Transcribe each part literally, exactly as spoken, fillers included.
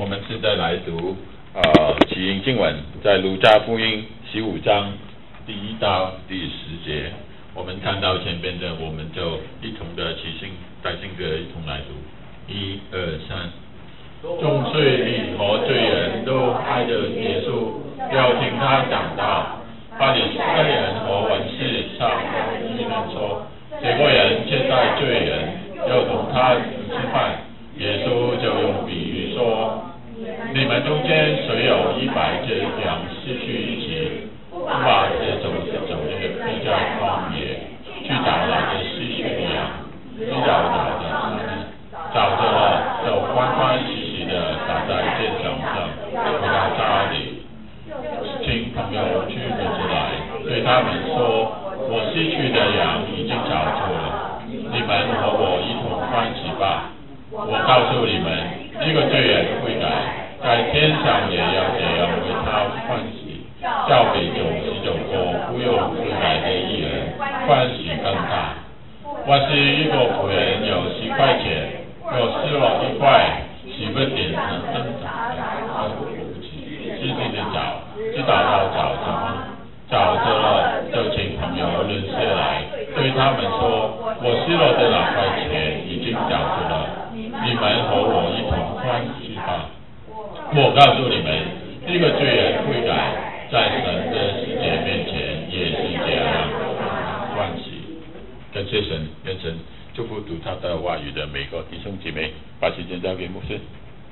我们现在来读呃起因经文，在路加福音十五章第一到第十节。我们看到前边的，我们就一同的起信带信歌一同来读，一二三。众税吏和罪人都挨着耶稣，要听他讲道。法利赛人和文士上议论说，这个人接待罪人，要同他吃饭。耶稣就用比喻说，你们中间谁有一百只羊失去一只，不把这九十九只撇在旷野，去找那只失去的羊，直找找着它呢，找着了就欢欢喜喜的打在肩上上，回到家里，请朋友去领出来，对他们说，我失去的羊已经找着了，你们和我一同欢喜吧。我告诉你们，这个罪人悔改，在天上也要这样为他欢喜，交给九十九个不用悔改的义人欢喜更大。我是一个仆人，有十块钱，有失了一块，岂不点能增长的？仔细的找，知道要找什么，找着了就请朋友认识来，对他们说，我失了的那块钱已经找着了。你们和我一同欢喜吧。我告诉你们，这个罪人悔改，在神的世界面前也是这样欢喜。感谢神，愿神祝福读他的话语的每个弟兄姐妹。把时间交给牧师。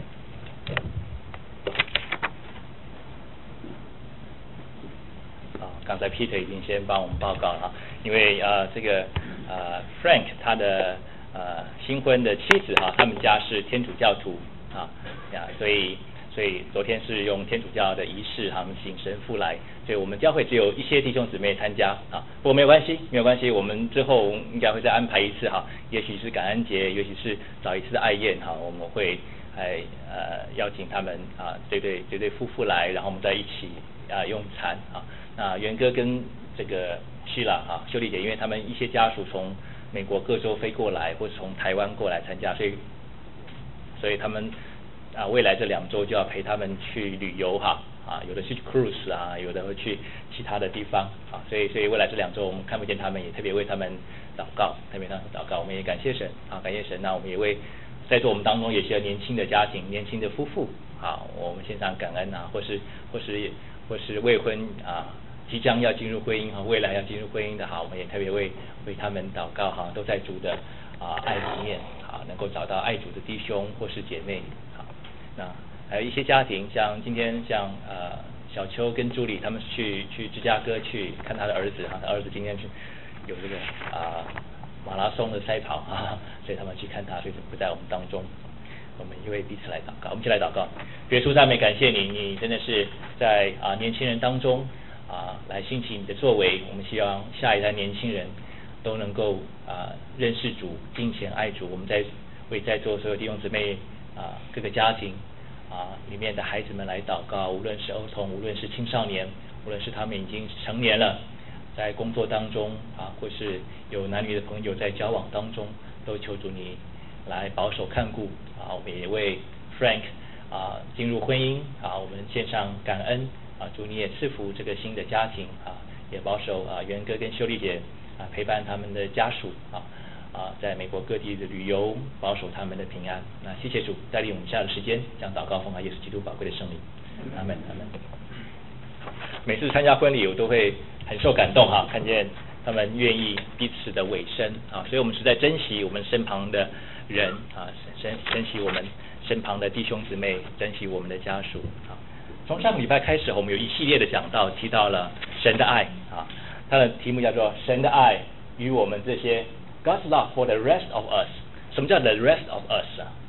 啊，刚才 Peter 已经先帮我们报告了，因为呃这个呃 Frank 他的呃新婚的妻子哈，他们家是天主教徒啊呀，所以所以昨天是用天主教的仪式，他们请神父来，所以我们教会只有一些弟兄姊妹参加啊，不过没有关系，没有关系，我们之后应该会再安排一次哈，也许是感恩节，也许是找一次爱宴哈，我们会来呃邀请他们啊这对这对夫妇来，然后我们在一起啊用餐啊。那元哥跟这个希拉哈秀丽姐，因为他们一些家属从美国各州飞过来，或是从台湾过来参加，所以所以他们啊未来这两周就要陪他们去旅游哈啊，有的去 cruise 啊，有的会去其他的地方啊，所以所以未来这两周我们看不见他们，也特别为他们祷告，特别为他们祷告，我们也感谢神啊，感谢神。那我们也为在座我们当中有些年轻的家庭、年轻的夫妇啊，我们献上感恩啊，或是或是或是未婚啊。即将要进入婚姻和未来要进入婚姻的哈，我们也特别为为他们祷告哈，都在主的啊爱里面啊，能够找到爱主的弟兄或是姐妹好。那还有一些家庭，像今天像呃小邱跟朱莉他们去去芝加哥去看他的儿子哈，他儿子今天去有这个啊马拉松的赛跑啊，所以他们去看他，所以不在我们当中。我们一位彼此来祷告，我们一起来祷告。耶稣赞美感谢你，你真的是在啊年轻人当中。啊，来兴起你的作为，我们希望下一代年轻人都能够啊认识主、敬虔爱主。我们在为在座所有弟兄姊妹啊各个家庭啊里面的孩子们来祷告，无论是儿童，无论是青少年，无论是他们已经成年了，在工作当中啊，或是有男女的朋友在交往当中，都求主你来保守看顾啊。我们也为 Frank 啊进入婚姻啊，我们献上感恩。啊，主你也赐福这个新的家庭啊，也保守啊元哥跟秀丽姐啊陪伴他们的家属啊啊在美国各地的旅游，保守他们的平安。那谢谢主带领我们下的时间，将祷告奉靠耶稣基督宝贵的圣灵，阿门阿门。每次参加婚礼，我都会很受感动哈、啊，看见他们愿意彼此的委身啊，所以我们是在珍惜我们身旁的人啊，珍珍惜我们身旁的弟兄姊妹，珍惜我们的家属啊。从上个礼拜开始，我们有一系列的讲道，提到了神的爱啊，它的题目叫做神的爱与我们这些 God's love for the rest of us。什么叫 the rest of us 啊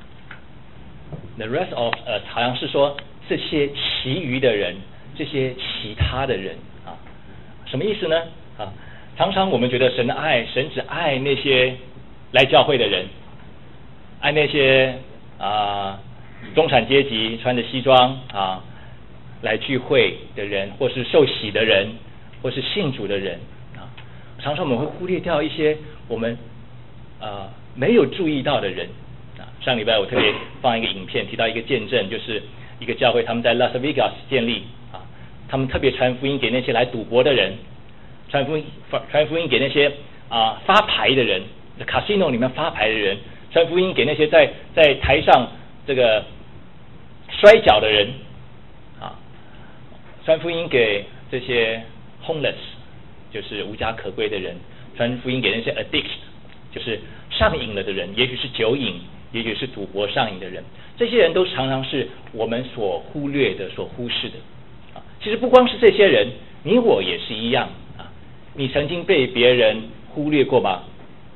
？the rest of us 好像是说这些其余的人，这些其他的人啊，什么意思呢？啊，常常我们觉得神的爱，神只爱那些来教会的人，爱那些啊中产阶级穿着西装啊。来聚会的人，或是受洗的人，或是信主的人啊，常常我们会忽略掉一些我们呃没有注意到的人啊。 上礼拜我特别放一个影片，提到一个见证，就是一个教会他们在拉斯维加斯建立啊，他们特别传福音给那些来赌博的人，传福音传福音给那些啊发牌的人，在 casino 里面发牌的人，传福音给那些在在台上这个摔跤的人啊，传福音给这些 homeless 就是无家可归的人，传福音给那些 addict 就是上瘾了的人，也许是酒瘾，也许是赌博上瘾的人，这些人都常常是我们所忽略的、所忽视的啊。其实不光是这些人，你我也是一样啊。你曾经被别人忽略过吗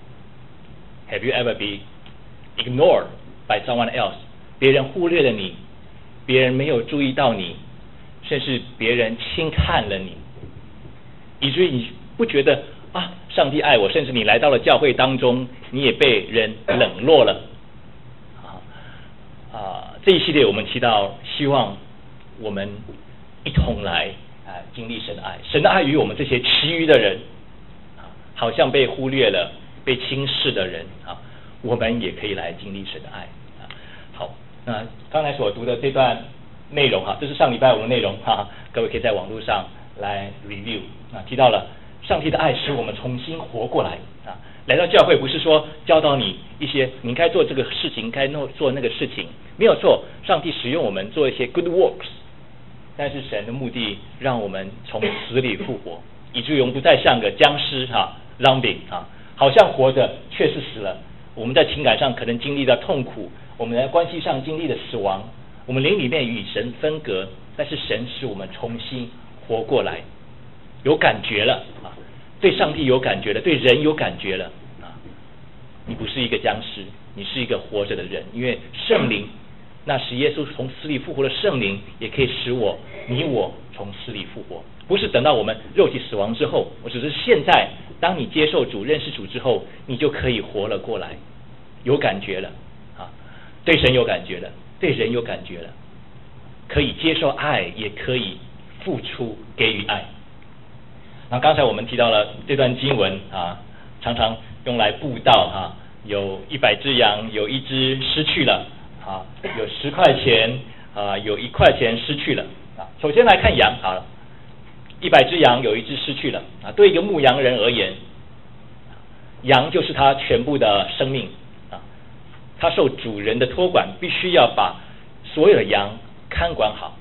？Have you ever been ignored by someone else？ 别人忽略了你，别人没有注意到你，甚至别人轻看了你，以至于你不觉得啊，上帝爱我，甚至你来到了教会当中，你也被人冷落了。啊啊，这一系列我们提到，希望我们一同来啊经历神的爱，神的爱与我们这些其余的人啊，好像被忽略了、被轻视的人啊，我们也可以来经历神的爱啊。好，那刚才所读的这段内容哈，这是上礼拜我们内容哈，各位可以在网络上来 review 啊，提到了上帝的爱使我们重新活过来啊。来到教会不是说教导你一些你该做这个事情，该做那个事情，没有错。上帝使用我们做一些 good works， 但是神的目的让我们从死里复活，以至于我们不再像个僵尸哈 zombie 啊，好像活着却是死了。我们在情感上可能经历了痛苦，我们在关系上经历了死亡，我们灵里面与神分隔，但是神使我们重新活过来，有感觉了啊，对上帝有感觉了，对人有感觉了啊。你不是一个僵尸，你是一个活着的人，因为圣灵，那使耶稣从死里复活的圣灵，也可以使我你我从死里复活。不是等到我们肉体死亡之后，我只是现在，当你接受主、认识主之后，你就可以活了过来，有感觉了啊，对神有感觉了，对人有感觉了，可以接受爱，也可以付出给予爱。那刚才我们提到了这段经文啊，常常用来布道哈，有一百只羊，有一只失去了啊，有十块钱啊，有一块钱失去了啊。首先来看羊好了，一百只羊有一只失去了啊。对一个牧羊人而言，羊就是他全部的生命啊，他受主人的托管，必须要把所有的羊看管好。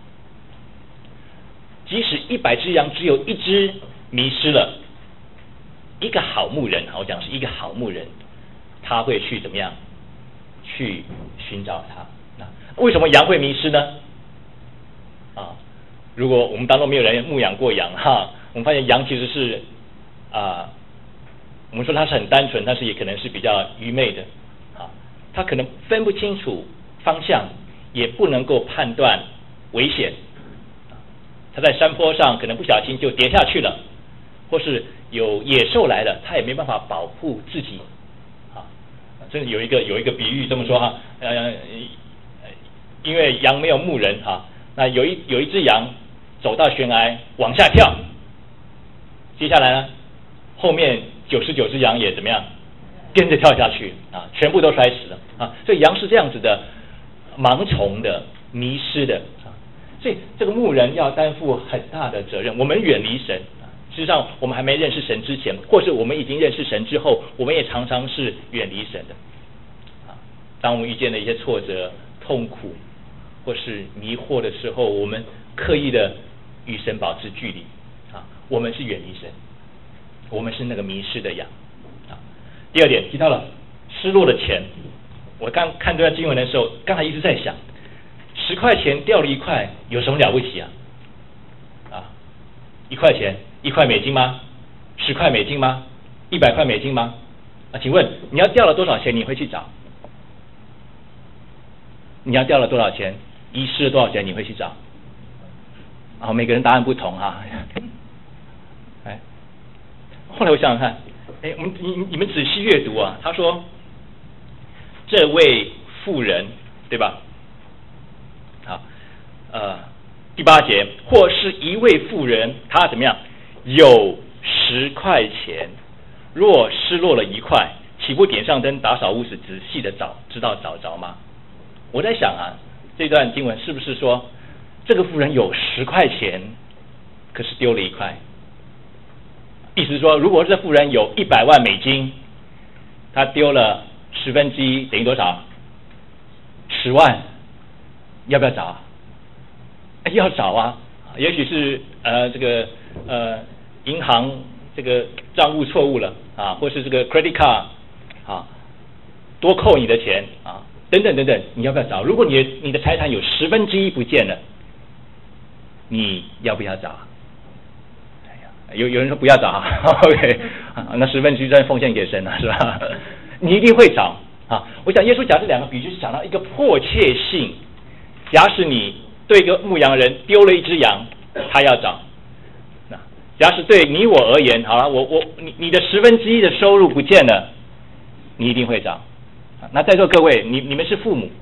即使一百只羊只有一只迷失了，一个好牧人，我讲是一个好牧人，他会去怎么样？去寻找他。那为什么羊会迷失呢？啊，如果我们当中没有人牧养过羊哈，我们发现羊其实是啊，我们说它是很单纯，但是也可能是比较愚昧的啊，它可能分不清楚方向，也不能够判断危险。它在山坡上可能不小心就跌下去了，或是有野兽来了，它也没办法保护自己啊。这有一个有一个比喻这么说哈，呃，因为羊没有牧人哈，那有一有一只羊走到悬崖往下跳，接下来呢，后面九十九只羊也怎么样，跟着跳下去啊，全部都摔死了啊。所以羊是这样子的，盲从的、迷失的啊。所以这个牧人要担负很大的责任。我们远离神，事实上我们还没认识神之前，或是我们已经认识神之后，我们也常常是远离神的啊。当我们遇见了一些挫折、痛苦或是迷惑的时候，我们刻意的与神保持距离啊，我们是远离神，我们是那个迷失的羊啊。第二点提到了失落的钱，我刚看这段经文的时候，刚才一直在想，十块钱掉了一块，有什么了不起啊？啊，一块钱，一块美金吗？十块美金吗？一百块美金吗？啊，请问你要掉了多少钱？你会去找？你要掉了多少钱？遗失了多少钱？你会去找？啊，每个人答案不同哈、啊。哎，后来我想想看，哎，我们你你们仔细阅读啊，他说，这位妇人，对吧？好，呃，第八节，或是一位妇人，她怎么样？有十块钱，若失落了一块， 岂不点上灯，打扫屋子，仔细的找，知道找着吗？我在想啊，这段经文是不是说，这个妇人有十块钱，可是丢了一块？意思是说，如果这妇人有一百万美金，她丢了十分之一，等于多少？十万，要不要找？要找啊！也许是呃这个呃银行这个账务错误了啊，或是这个 credit card 啊多扣你的钱啊，等等等等，你要不要找？如果你的你的财产有十分之一不见了，你要不要找？有有人说不要找，OK， 那十分之一再奉献给神了，是吧？你一定会找啊！我想耶稣讲这两个比喻，就是讲到一个迫切性。假使你对一个牧羊人丢了一只羊，他要找。那假使对你我而言，好了，我我你你的十分之一的收入不见了，你一定会找。那在座各位，你你们是父母，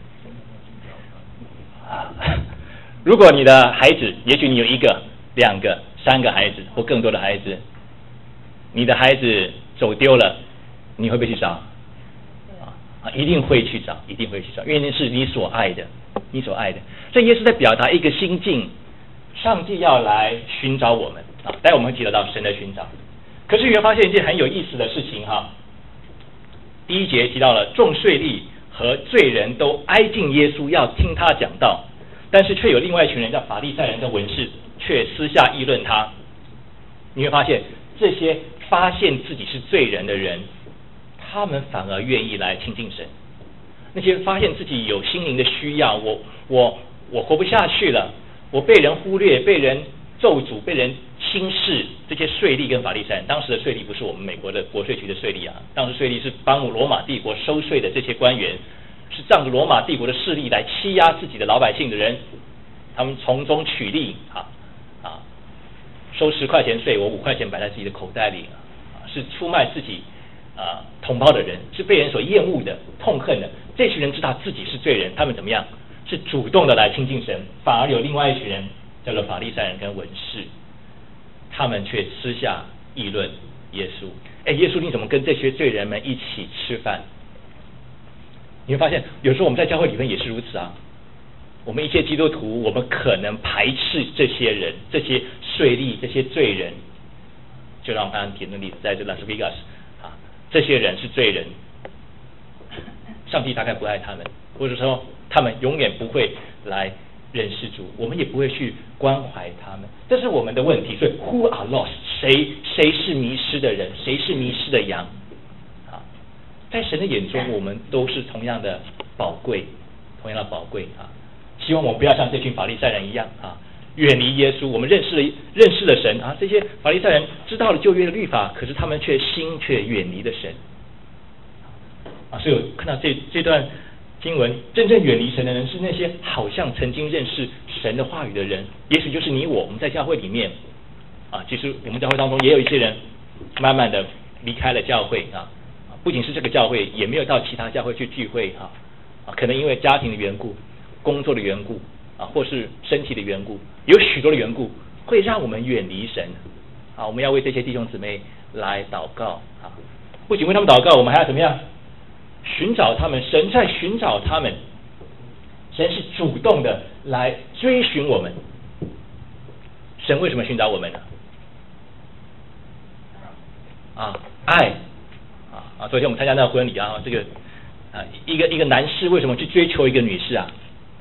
如果你的孩子，也许你有一个、两个、三个孩子或更多的孩子，你的孩子走丢了，你会不会去找？啊，一定会去找，一定会去找，因为那是你所爱的，你所爱的。所以耶稣在表达一个心境，上帝要来寻找我们啊。待会我们会提得到神的寻找。可是你会发现一件很有意思的事情哈。第一节提到了众税吏和罪人都挨近耶稣，要听他讲道，但是却有另外一群人叫法利赛人跟文士，却私下议论他。你会发现这些发现自己是罪人的人，他们反而愿意来亲近神。那些发现自己有心灵的需要，我我我活不下去了，我被人忽略，被人咒诅，被人轻视，这些税吏跟法利赛人，当时的税吏不是我们美国的国税局的税吏啊，当时税吏是帮罗马帝国收税的这些官员，是仗着罗马帝国的势力来欺压自己的老百姓的人，他们从中取利啊啊，收十块钱税，我五块钱摆在自己的口袋里啊，是出卖自己啊同胞的人，是被人所厌恶的、痛恨的。这群人知道自己是罪人，他们怎么样？是主动的来亲近神，反而有另外一群人叫做法利赛人跟文士，他们却私下议论耶稣。哎，耶稣你怎么跟这些罪人们一起吃饭？你会发现，有时候我们在教会里面也是如此啊。我们一些基督徒，我们可能排斥这些人，这些税吏，这些罪人。就让我刚刚提的例子，在这拉斯维加斯啊，这些人是罪人，上帝大概不爱他们，或者说他们永远不会来认识主，我们也不会去关怀他们，这是我们的问题。所以 who are lost， 谁谁是迷失的人，谁是迷失的羊啊？在神的眼中，我们都是同样的宝贵，同样的宝贵啊！希望我们不要像这群法利赛人一样啊，远离耶稣。我们认识了认识了神啊，这些法利赛人知道了旧约的律法，可是他们却心却远离了神啊！所以我看到这这段经文，真正远离神的人是那些好像曾经认识神的话语的人，也许就是你我。我们在教会里面啊，其实我们教会当中也有一些人慢慢的离开了教会啊，不仅是这个教会，也没有到其他教会去聚会啊啊，可能因为家庭的缘故、工作的缘故啊，或是身体的缘故，有许多的缘故会让我们远离神啊。我们要为这些弟兄姊妹来祷告啊，不仅为他们祷告，我们还要怎么样？寻找他们，神在寻找他们，神是主动的来追寻我们。神为什么寻找我们呢？啊，爱啊啊！昨天我们参加那个婚礼啊，这个啊，一个一个男士为什么去追求一个女士啊？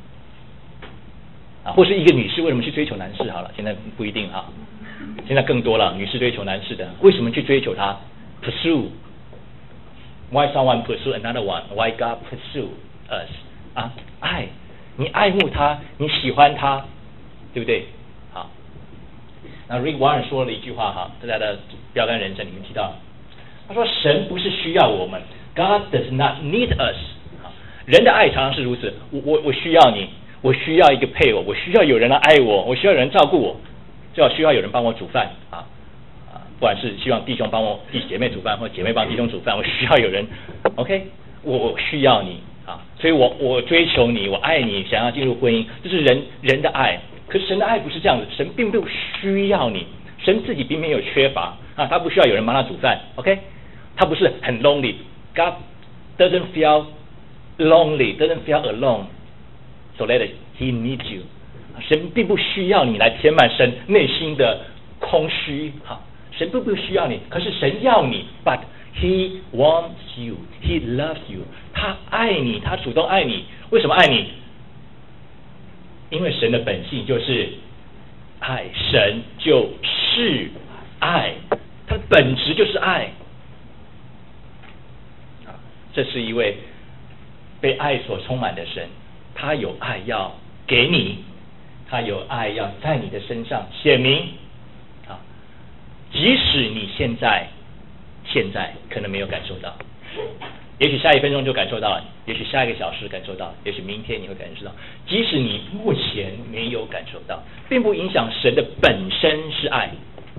啊，或是一个女士为什么去追求男士？好了，现在不一定哈，现在更多了，女士追求男士的，为什么去追求他 ？Pursue。Why someone pursue another one? Why God pursue us? 啊，爱，你爱慕他，你喜欢他，对不对？好，那 Rick Warren 说了一句话哈，在他的标杆人生里面提到，他说神不是需要我们 ，God does not need us。人的爱常常是如此，我我我需要你，我需要一个配偶，我需要有人来爱我，我需要有人照顾我，就要需要有人帮我煮饭啊。不管是希望弟兄帮我弟姐妹煮饭，或姐妹帮弟兄煮饭，我需要有人 ，OK， 我我需要你啊，所以我我追求你，我爱你，想要进入婚姻，这是人人的爱。可是神的爱不是这样子，神并不需要你，神自己并没有缺乏啊，他不需要有人帮他煮饭 ，OK， 他不是很 lonely， God doesn't feel lonely, doesn't feel alone, so that He needs you. 神并不需要你来填满神内心的空虚，好，神并不需要你，可是神要你 ，but He wants you, He loves you. 他爱你，他主动爱你。为什么爱你？因为神的本性就是爱，神就是爱，他的本质就是爱。这是一位被爱所充满的神，他有爱要给你，他有爱要在你的身上显明。啊，即使你现在现在可能没有感受到，也许下一分钟就感受到了，也许下一个小时感受到，也许明天你会感受到。即使你目前没有感受到，并不影响神的本身是爱，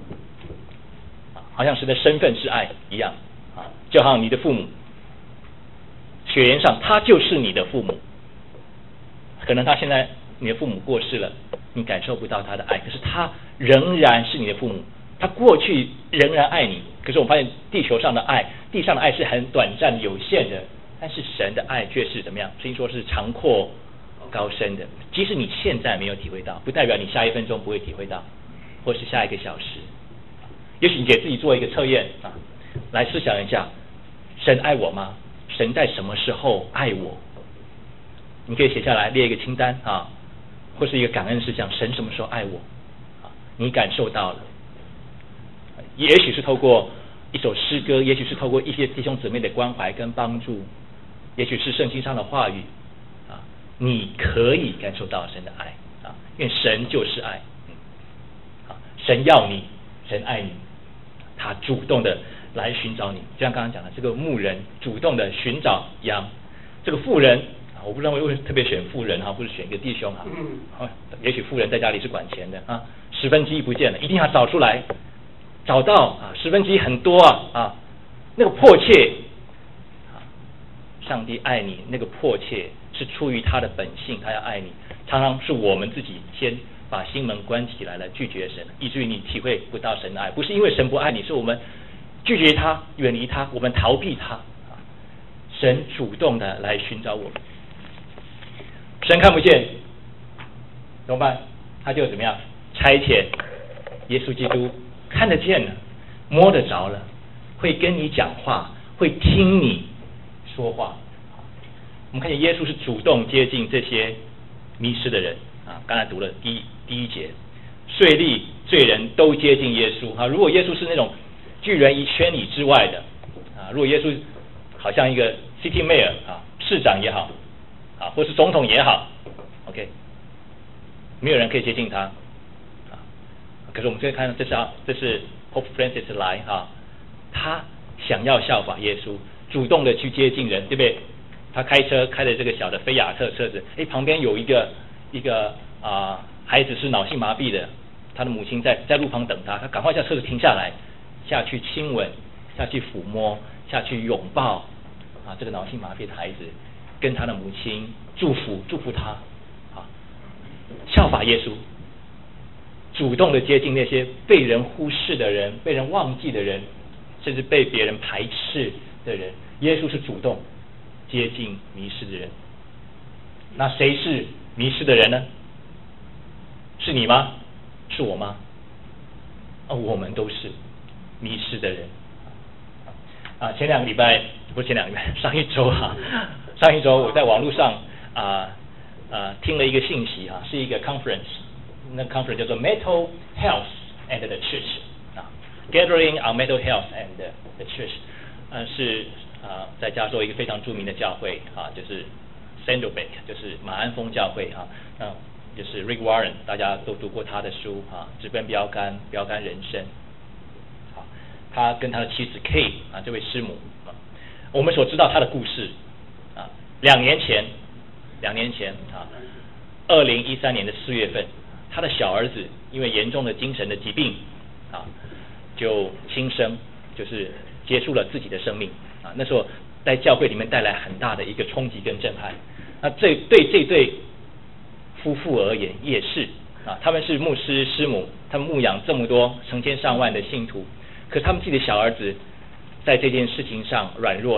好像神的身份是爱一样啊，就好像你的父母，血缘上他就是你的父母，可能他现在你的父母过世了，你感受不到他的爱，可是他仍然是你的父母，他过去仍然爱你。可是我们发现地球上的爱，地上的爱是很短暂有限的，但是神的爱却是怎么样？圣经说是长阔高深的。即使你现在没有体会到，不代表你下一分钟不会体会到，或是下一个小时。也许你给自己做一个测验啊，来思想一下，神爱我吗？神在什么时候爱我？你可以写下来，列一个清单啊，或是一个感恩事项。神什么时候爱我？啊，你感受到了。也许是透过一首诗歌，也许是透过一些弟兄姊妹的关怀跟帮助，也许是圣经上的话语啊，你可以感受到神的爱啊，因为神就是爱。嗯，啊，神要你，神爱你，他主动的来寻找你。就像刚刚讲的，这个牧人主动的寻找羊，这个妇人啊，我不认为为特别选妇人哈，不是选一个弟兄哈，啊，也许妇人在家里是管钱的啊，十分之一不见了，一定要找出来。找到啊，十分之一很多啊啊，那个迫切啊，上帝爱你，那个迫切是出于他的本性，他要爱你。常常是我们自己先把心门关起来了，拒绝神，以至于你体会不到神的爱。不是因为神不爱你，是我们拒绝他，远离他，我们逃避他啊。神主动的来寻找我们，神看不见怎么办？他就怎么样差遣耶稣基督。看得见了，摸得着了，会跟你讲话，会听你说话。我们看见耶稣是主动接近这些迷失的人啊。刚才读了第一第一节，税吏罪人都接近耶稣啊。如果耶稣是那种拒人于千里之外的啊，如果耶稣好像一个 city mayor 啊，市长也好啊，或是总统也好 ，OK， 没有人可以接近他。可是我们可以看到，这是啊，这是 Pope Francis 来哈、啊，他想要效法耶稣，主动的去接近人，对不对？他开车开的这个小的菲亚特车子，哎，旁边有一个一个啊孩子是脑性麻痹的，他的母亲在在路旁等他，他赶快叫车子停下来，下去亲吻，下去抚摸，下去拥抱啊这个脑性麻痹的孩子，跟他的母亲祝福祝福他，啊，效法耶稣。主动的接近那些被人忽视的人、被人忘记的人，甚至被别人排斥的人，耶稣是主动接近迷失的人。那谁是迷失的人呢？是你吗？是我吗？啊，我们都是迷失的人。啊，前两个礼拜不是前两个礼拜，上一周啊，上一周我在网络上啊啊听了一个信息啊，是一个 conference。那 conference 叫做 Mental Health and the Church 啊 ，Gathering on Mental Health and the Church， 呃是啊、呃、在加州一个非常著名的教会啊，就是 Saddleback， 就是马鞍峰教会啊，那就是 Rick Warren， 大家都读过他的书啊，直奔标杆，标杆人生。好，他跟他的妻子 Kay 啊，这位师母啊，我们所知道他的故事啊，两年前，两年前啊，二零一三年的四月份。他的小儿子因为严重的精神的疾病啊，就轻生，就是结束了自己的生命啊。那时候在教会里面带来很大的一个冲击跟震撼。那这对这对夫妇而言也是啊，他们是牧师师母，他们牧养这么多成千上万的信徒，可是他们自己的小儿子在这件事情上软弱了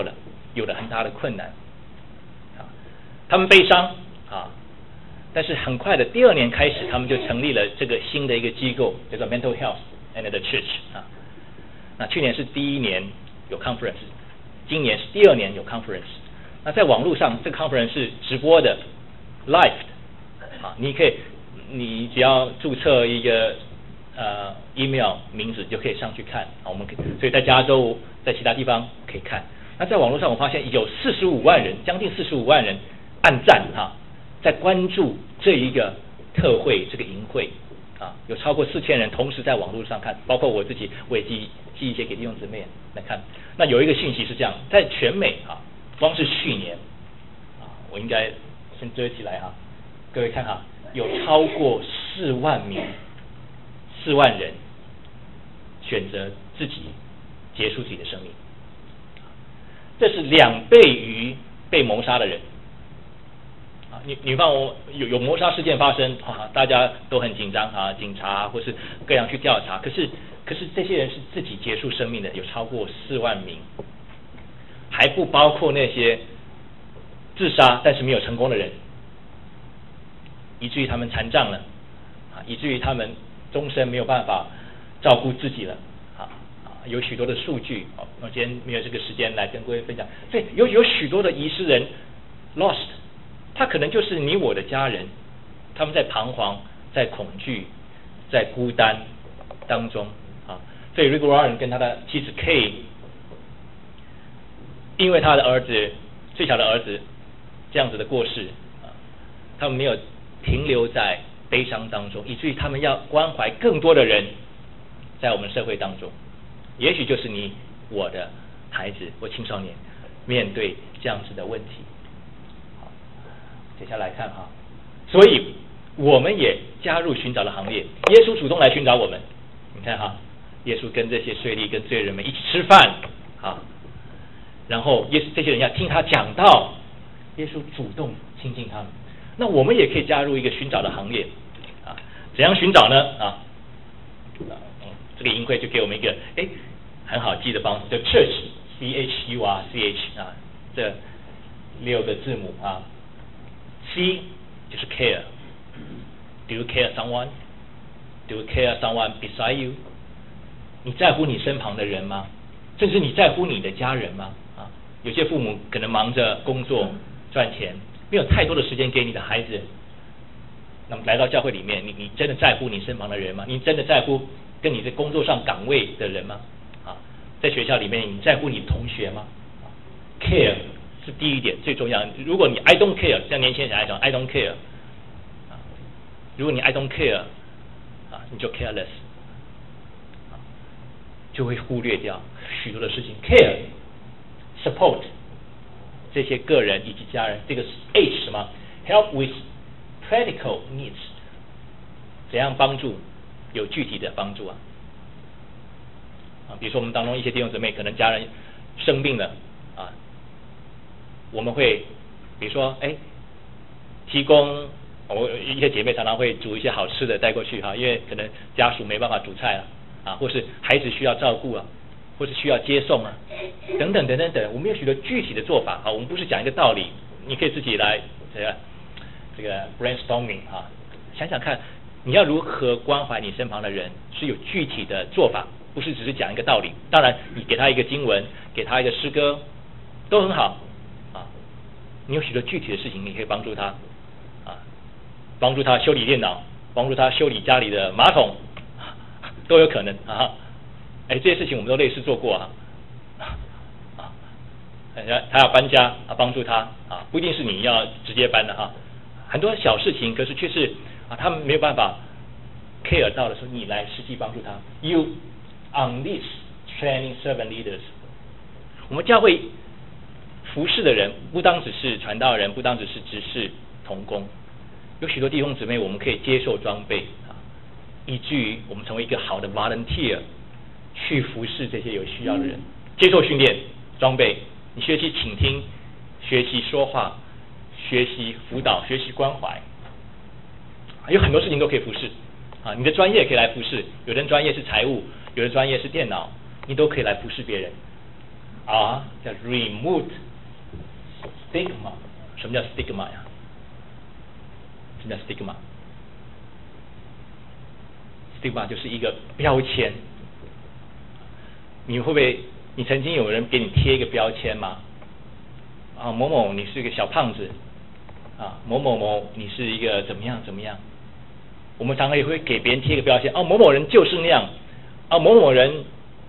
有了很大的困难，啊，他们悲伤啊，但是很快的第二年开始，他们就成立了这个新的一个机构，叫做 Mental Health and the Church 啊。那去年是第一年有 conference， 今年是第二年有 conference。那在网络上，这个 conference 是直播的 ，live 的啊，你可以，你只要注册一个呃 email 名字就可以上去看啊。我们可以所以在加州，在其他地方可以看。那在网络上，我发现有四十五万人，将近四十五万人按赞哈、啊，在关注这一个特会这个营会啊，有超过四千人同时在网络上看，包括我自己，我也寄寄一些给弟兄姊妹来看。那有一个信息是这样，在全美啊，光是去年啊，我应该先遮起来哈、啊，各位看哈，有超过四万名四万人选择自己结束自己的生命。这是两倍于被谋杀的人啊！你你放我有有谋杀事件发生啊，大家都很紧张啊，警察或是各样去调查。可是可是这些人是自己结束生命的，有超过四万名，还不包括那些自杀但是没有成功的人，以至于他们残障了啊，以至于他们终身没有办法照顾自己了。有许多的数据，好，我今天没有这个时间来跟各位分享。所以有有许多的遗失人 lost， 他可能就是你我的家人，他们在彷徨、在恐惧、在孤单当中啊。所以 Rick Warren 跟他的妻子 Kay， 因为他的儿子最小的儿子这样子的过世啊，他们没有停留在悲伤当中，以至于他们要关怀更多的人在我们社会当中。也许就是你我的孩子或青少年面对这样子的问题。好，接下来看哈，所以我们也加入寻找的行列。耶稣主动来寻找我们，你看哈，耶稣跟这些税吏跟罪人们一起吃饭啊，然后耶稣这些人要听他讲道，耶稣主动亲近他们。那我们也可以加入一个寻找的行列啊？怎样寻找呢？啊？这个营会就给我们一个哎很好记的方式，叫 Church C H U R C H 啊，这六个字母啊。C 就是 care，Do you care someone? Do you care someone beside you? 你在乎你身旁的人吗？甚至你在乎你的家人吗？啊，有些父母可能忙着工作赚钱，没有太多的时间给你的孩子。那么来到教会里面，你你真的在乎你身旁的人吗？你真的在乎跟你在工作上岗位的人吗？啊，在学校里面你在乎你的同学吗？ care 是第一点最重要。如果你 I don't care， 像年轻人来讲 I don't care， 啊，如果你 I don't care， 啊，你就 careless， 啊，就会忽略掉许多的事情。care support 这些个人以及家人，这个 H 什么 help with practical needs， 怎样帮助？有具体的帮助啊，啊，比如说我们当中一些弟兄姊妹可能家人生病了啊，我们会比如说哎，提供我一些姐妹常常会煮一些好吃的带过去哈、啊，因为可能家属没办法煮菜了啊，或是孩子需要照顾啊，或是需要接送啊，等等等等等，我们有许多具体的做法啊，我们不是讲一个道理，你可以自己来这个这个 brainstorming 啊，想想看。你要如何关怀你身旁的人，是有具体的做法，不是只是讲一个道理。当然，你给他一个经文，给他一个诗歌，都很好啊。你有许多具体的事情，你可以帮助他啊，帮助他修理电脑，帮助他修理家里的马桶，都有可能啊。哎，这些事情我们都类似做过啊。啊，他要搬家啊，帮助他啊，不一定是你要直接搬的哈、啊。很多小事情，可是却是。啊，他们没有办法 care 到的时候，你来实际帮助他。You on this training servant leaders， 我们教会服侍的人，不单只是传道人，不单只是执事同工，有许多弟兄姊妹，我们可以接受装备啊，以至于我们成为一个好的 volunteer， 去服侍这些有需要的人。接受训练，装备，你学习倾听，学习说话，学习辅导，学习关怀。有很多事情都可以服侍啊，你的专业可以来服侍，有的人专业是财务，有的专业是电脑，你都可以来服侍别人啊，叫 remote stigma， 什么叫 stigma 呀？什么叫 stigma？stigma 就是一个标签。你会不会？你曾经有人给你贴一个标签吗？啊，某某你是一个小胖子，啊，某某某你是一个怎么样怎么样？我们常常也会给别人贴一个标签，哦，某某人就是那样，啊，某某人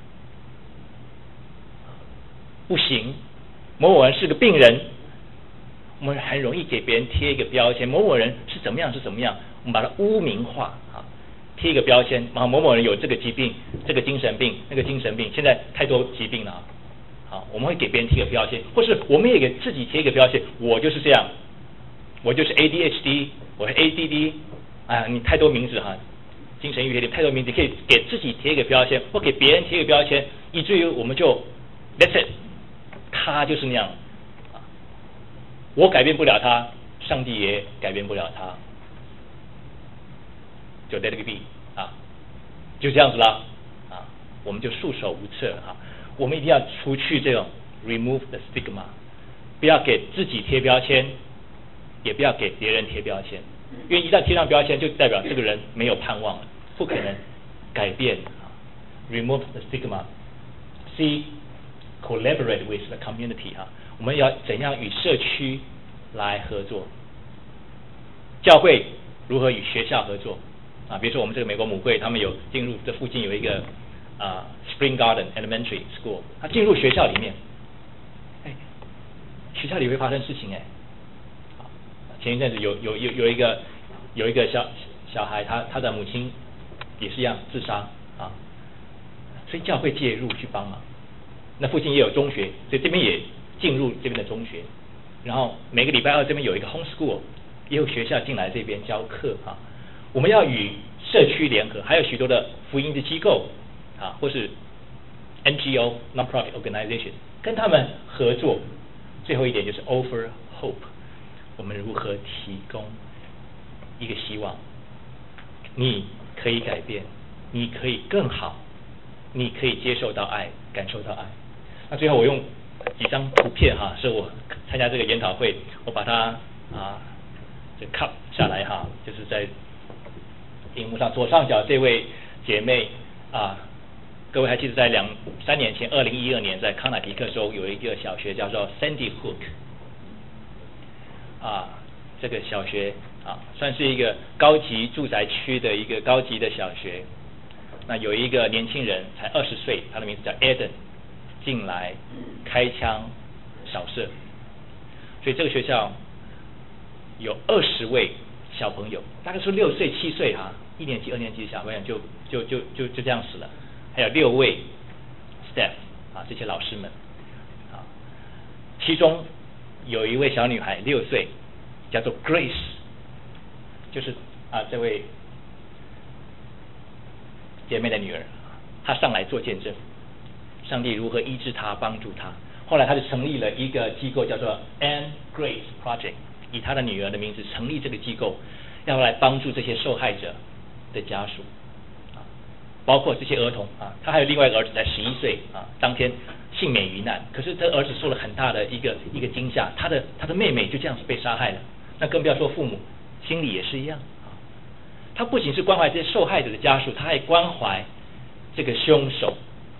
不行，某某人是个病人。我们很容易给别人贴一个标签，某某人是怎么样是怎么样，我们把它污名化啊，贴一个标签，啊，某某人有这个疾病，这个精神病，那个精神病，现在太多疾病了啊，好，我们会给别人贴一个标签，或是我们也给自己贴一个标签，我就是这样，我就是 A D H D， 我是 A D D， 啊，你太多名字哈，精神医学里太多名字，可以给自己贴一个标签，或给别人贴一个标签，以至于我们就 that's it， 他就是那样。我改变不了他，上帝也改变不了他，就 let it be 啊，就这样子啦啊，我们就束手无策啊。我们一定要除去这种 remove the stigma， 不要给自己贴标签，也不要给别人贴标签，因为一旦贴上标签，就代表这个人没有盼望了，不可能改变啊。remove the stigma。C collaborate with the community 哈，我们要怎样与社区来合作？教会如何与学校合作？啊，比如说我们这个美国母会，他们有进入这附近有一个啊 Spring Garden Elementary School， 他进入学校里面，哎，学校里会发生事情哎。前一阵子有有有有一个有一个小小孩，他他的母亲也是一样自杀啊，所以教会介入去帮忙。那附近也有中学，所以这边也进入这边的中学，然后每个礼拜二这边有一个 homeschool， 也有学校进来这边教课啊。我们要与社区联合，还有许多的福音的机构啊，或是 N G O non-profit organization 跟他们合作。最后一点就是 offer hope， 我们如何提供一个希望？你可以改变，你可以更好，你可以接受到爱，感受到爱。那最后我用几张图片哈，是我参加这个研讨会，我把它啊这 cut 下来哈，就是在荧幕上左上角这位姐妹啊，各位还记得在两三年前，二零一二年在康乃狄克州有一个小学叫做 Sandy Hook 啊，这个小学啊算是一个高级住宅区的一个高级的小学。那有一个年轻人才二十岁，他的名字叫 Eden， 进来开枪扫射，所以这个学校有二十位小朋友，大概是六岁七岁哈，一年级二年级的小朋友就就就就就这样死了，还有六位 staff 啊这些老师们啊，其中有一位小女孩六岁，叫做 Grace， 就是啊这位姐妹的女儿，她上来做见证，上帝如何医治她，帮助她。后来她就成立了一个机构，叫做 Anne Grace Project， 以她的女儿的名字成立这个机构，要来帮助这些受害者的家属，啊，包括这些儿童啊。她还有另外一个儿子才十一岁啊，当天幸免于难。可是这儿子受了很大的一个一个惊吓，他的他的妹妹就这样子被杀害了，那更不要说父母，心里也是一样。他不仅是关怀这些受害者的家属，他还关怀这个凶手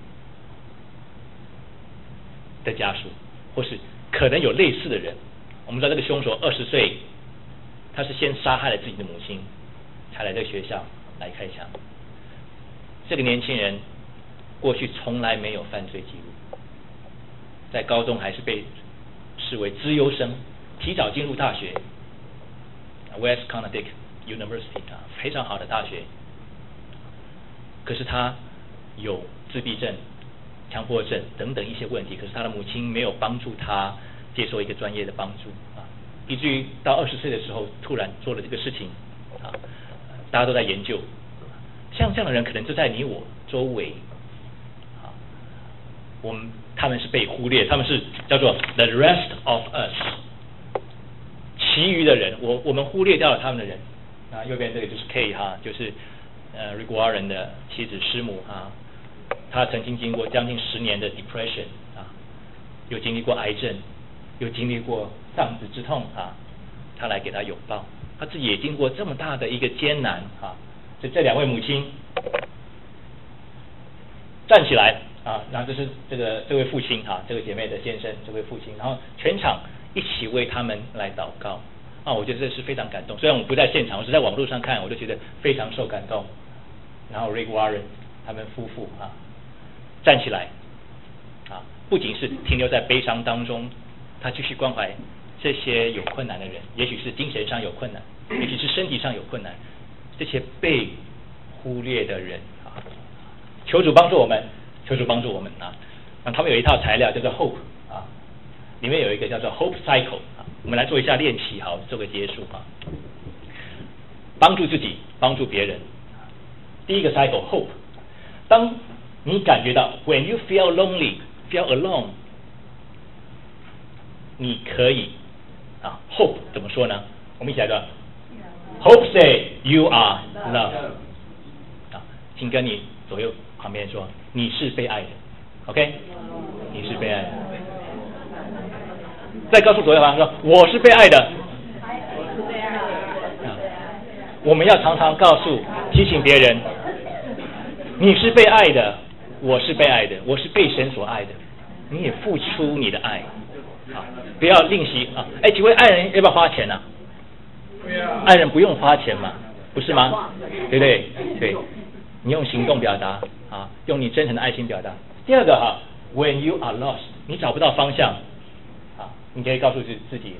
的家属，或是可能有类似的人。我们知道这个凶手二十岁，他是先杀害了自己的母亲，才来这个学校来开枪。这个年轻人过去从来没有犯罪记录，在高中还是被视为资优生，提早进入大学 West Carnatic University 啊，非常好的大学。可是他有自闭症、强迫症等等一些问题，可是他的母亲没有帮助他接受一个专业的帮助啊，以至于到二十岁的时候突然做了这个事情啊，大家都在研究，像这样的人可能就在你我周围啊，我们他们是被忽略，他们是叫做 the rest of us， 其余的人，我我们忽略掉了他们的人。啊，右边这个就是 K 哈，就是呃 Rick Warren 的妻子师母哈，她曾经经过将近十年的 depression 啊，又经历过癌症，又经历过丧子之痛啊，他来给他拥抱，他自己也经过这么大的一个艰难啊，所以这两位母亲站起来啊，然后这是这个这位父亲哈、啊，这位姐妹的先生，这位父亲，然后全场一起为他们来祷告啊，我觉得这是非常感动。虽然我不在现场，我是在网络上看，我就觉得非常受感动。然后 Rick Warren 他们夫妇啊站起来啊，不仅是停留在悲伤当中，他继续关怀这些有困难的人，也许是精神上有困难，也许是身体上有困难，这些被忽略的人啊，求主帮助我们，求主帮助我们啊！那他们有一套材料叫做 Hope 啊，里面有一个叫做 Hope Cycle 啊，我们来做一下练习，好，做个结束啊。帮助自己，帮助别人。第一个 cycle Hope， 当你感觉到 when you feel lonely, feel alone， 你可以啊 Hope 怎么说呢？我们一起来说 Hope say you are loved 啊，请跟你左右旁边说你是被爱的 ，OK？ 你是被爱的。再告诉左右旁边说我是被爱的。啊，我们要常常告诉提醒别人，你是被爱的，我是被爱的，我是被神所爱的，你也付出你的爱，啊，不要吝惜啊！哎，请问爱人要不要花钱呢、啊？爱人不用花钱嘛，不是吗？对不对？对，你用行动表达啊，用你真诚的爱心表达。第二个哈、啊、，When you are lost， 你找不到方向，啊，你可以告诉自自己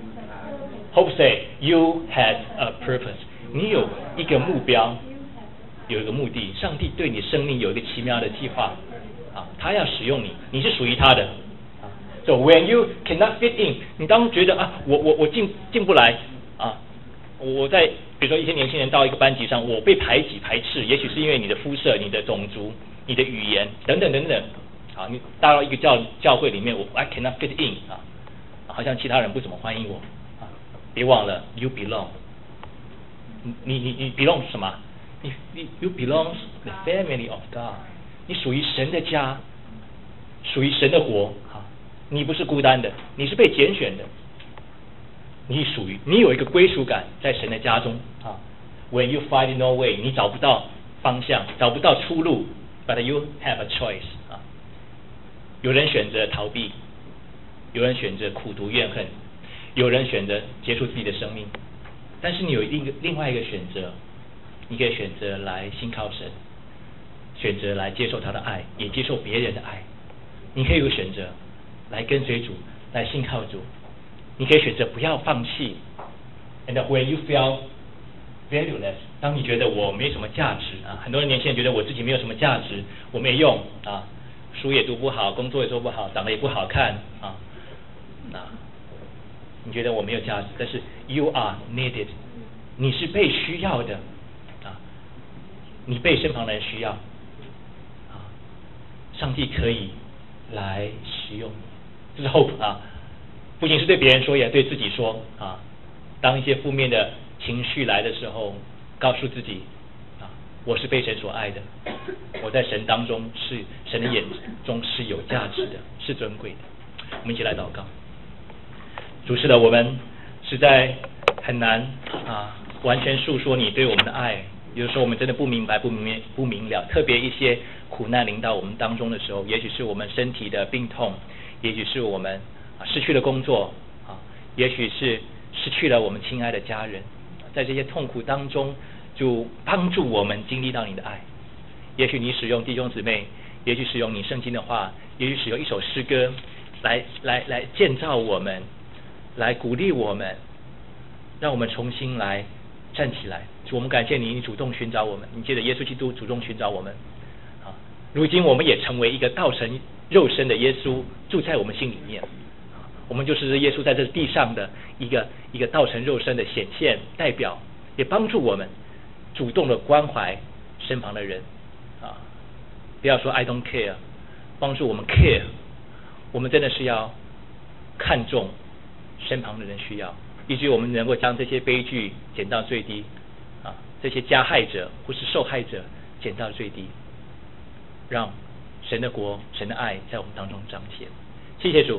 ，Hope say you had a purpose， 你有一个目标。有一个目的，上帝对你生命有一个奇妙的计划啊，他要使用你，你是属于他的啊。So when you cannot fit in， 你当觉得啊，我我我进进不来啊，我在比如说一些年轻人到一个班级上，我被排挤排斥，也许是因为你的肤色、你的种族、你的语言等等等等啊，你到了一个教教会里面，我 I cannot fit in 啊，好像其他人不怎么欢迎我啊，别忘了 you belong， 你你你你 belong 什么？你你 you belongs the family of God， 你属于神的家，属于神的国啊！你不是孤单的，你是被拣选的，你属于你有一个归属感在神的家中啊。When you find no way， 你找不到方向，找不到出路 ，but you have a choice 啊。有人选择逃避，有人选择苦读怨恨，有人选择结束自己的生命，但是你有另一个另外一个选择。你可以选择来信靠神，选择来接受他的爱，也接受别人的爱。你可以有选择来跟随主，来信靠主。你可以选择不要放弃。And when you feel valueless， 当你觉得我没什么价值啊，很多人年轻人觉得我自己没有什么价值，我没用啊，书也读不好，工作也做不好，长得也不好看啊，那你觉得我没有价值，但是 you are needed， 你是被需要的。你被身旁的人需要，啊，上帝可以来使用你，这是 hope 啊，不仅是对别人说，也对自己说啊。当一些负面的情绪来的时候，告诉自己啊，我是被神所爱的，我在神当中是神的眼中是有价值的，是尊贵的。我们一起来祷告。主是的，我们实在很难啊，完全述说你对我们的爱。有时候我们真的不明白、不明不明了，特别一些苦难临到我们当中的时候，也许是我们身体的病痛，也许是我们啊失去了工作啊，也许是失去了我们亲爱的家人，在这些痛苦当中，就帮助我们经历到你的爱。也许你使用弟兄姊妹，也许使用你圣经的话，也许使用一首诗歌来来来建造我们，来鼓励我们，让我们重新来站起来。主，我们感谢你，你主动寻找我们，你借着耶稣基督主动寻找我们。啊，如今我们也成为一个道成肉身的耶稣，住在我们心里面。我们就是耶稣在这地上的一个一个道成肉身的显现代表，也帮助我们主动的关怀身旁的人。啊，不要说 I don't care， 帮助我们 care， 我们真的是要看重身旁的人需要，以至于我们能够将这些悲剧减到最低。啊，这些加害者或是受害者减到最低，让神的国、神的爱在我们当中彰显。谢谢主。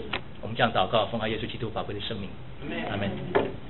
我们这样祷告，奉靠耶稣基督宝贵的圣名，阿门。